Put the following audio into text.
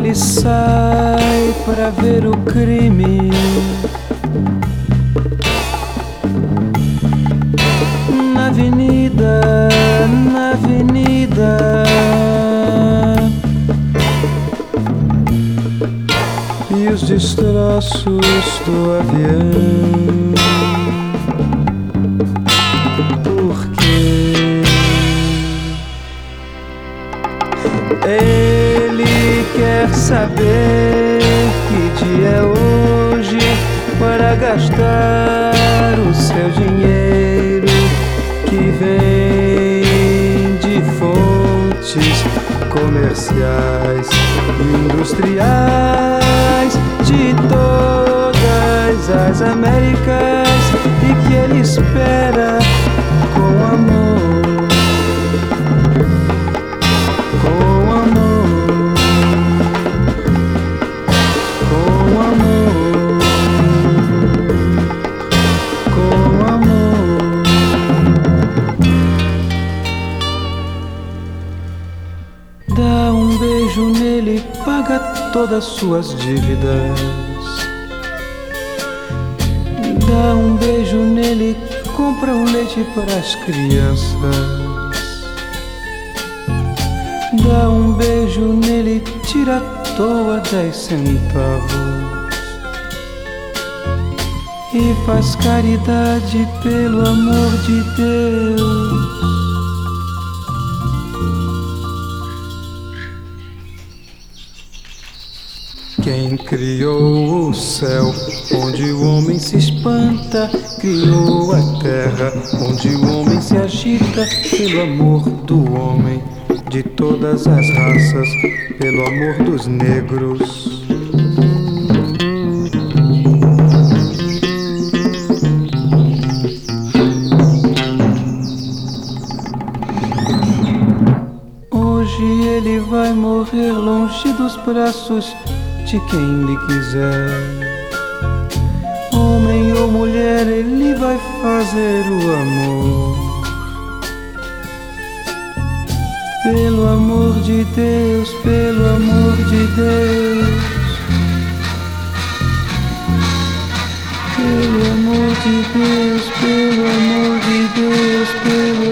ele sai para ver o crime. Na avenida, na avenida. E os destroços do avião. Por quê? Ele quer saber que dia é hoje para gastar o seu dinheiro que vem de fontes comerciais e industriais de todas as Américas e que ele espera com amor. Dá um beijo nele, paga todas suas dívidas. Dá um beijo nele, compra um leite para as crianças. Dá um beijo nele, tira à toa 10 centavos. E faz caridade pelo amor de Deus. Quem criou o céu, onde o homem se espanta, criou a terra, onde o homem se agita, pelo amor do homem, de todas as raças, pelo amor dos negros. Hoje ele vai morrer longe dos braços de quem lhe quiser. Homem ou mulher, ele vai fazer o amor. Pelo amor de Deus, pelo amor de Deus. Pelo amor de Deus, pelo amor de Deus, pelo